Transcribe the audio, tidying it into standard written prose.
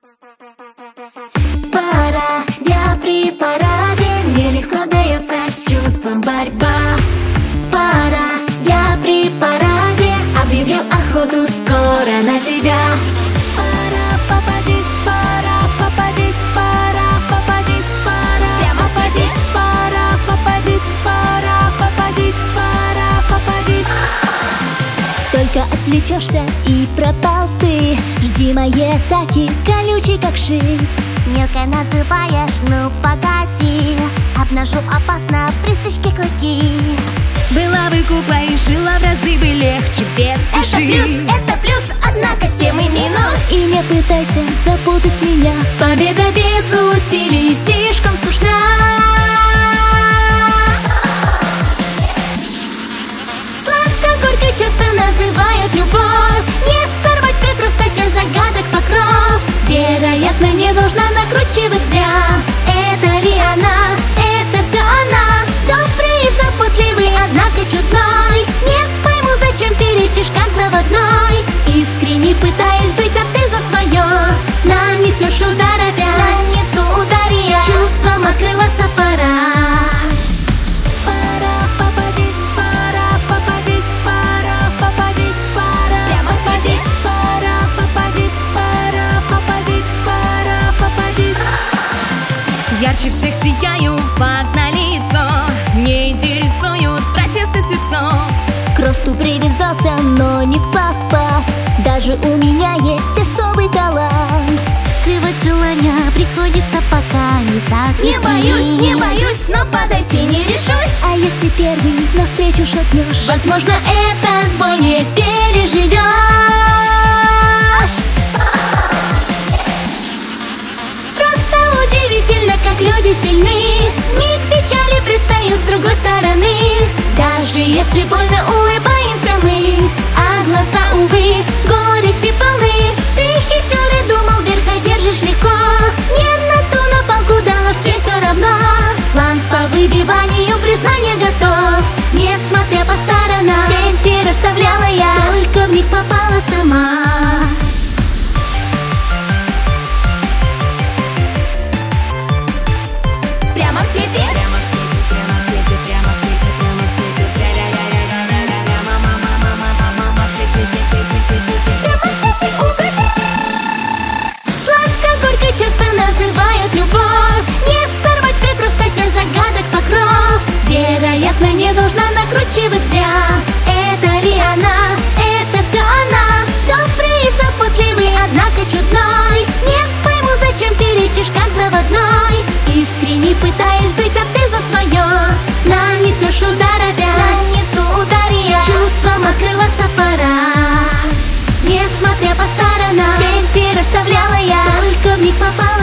Пора, я при параде, мне легко дается с чувством борьба. Пора, я при параде, объявлю охоту скоро на тебя. Пора, попадись, пора, попадись, пора, попадись, пора, прямо попадись, пора, попадись, пора, попадись, пора, попадись. Только отвлечешься и пропал ты. Жди моей атаки, колючий как шип. Мелко называешь, ну погоди. Обнажу опасно при стычке клыки. Была бы куклой, жила в разы бы легче, без спеши. Это плюс, однако с тем и минус. И не пытайся запутать меня. Победа без усилий слишком скучна. Сладко-горько часто называют любовь. Не сорвать при простоте загадок покров. Вероятно, не должна накручивать зря. Это ли она? Это все она. Добрый и заботливый, однако чудной. Не пойму, зачем перечишь как заводной. Искренне пытаюсь быть, а ты за свое нанесешь удар опять. Нанесу удар я. Чувством открываться пора. Пора, попадись, пора, попадись, пора, попадись, пора, прямо попадись, пора, попадись, пора, попадись, пора, попадись. Ярче всех сияю, факт на лицо. Не интересуют протесты с лицом. К росту привязался, но не папа. Даже у меня есть особый талант. Скрывать желания приходится пока не так. Не боюсь, но подойти не решусь. А если первый навстречу шагнешь, Возможно, этот бой не переживешь. Просто удивительно, как люди сильны. Миг печали предстают с другой стороны. Даже если больно, улыбаемся мы, а глаза, увы, горести полны. Ты хитер и думал, верх одержишь легко. Не на ту напалку дала, в честь все равно. План по выбиванию признания готов. Несмотря по сторонам, сети расставляла я, только в них попала сама. Прямо в сети. Сладко-горько часто называют любовь. Не сорвать при простоте загадок покров. Вероятно, не должна накручивать зря. Это ли она? Это все она. Добрый и заботливый, однако чудной. Не пойму, зачем перечишь как заводной. Искренне пытаюсь быть, а ты за свое нанесешь удар опять. Нанесу удар я. Чувством открываться пора. Несмотря по сторонам, сети расставляла я, только в них попала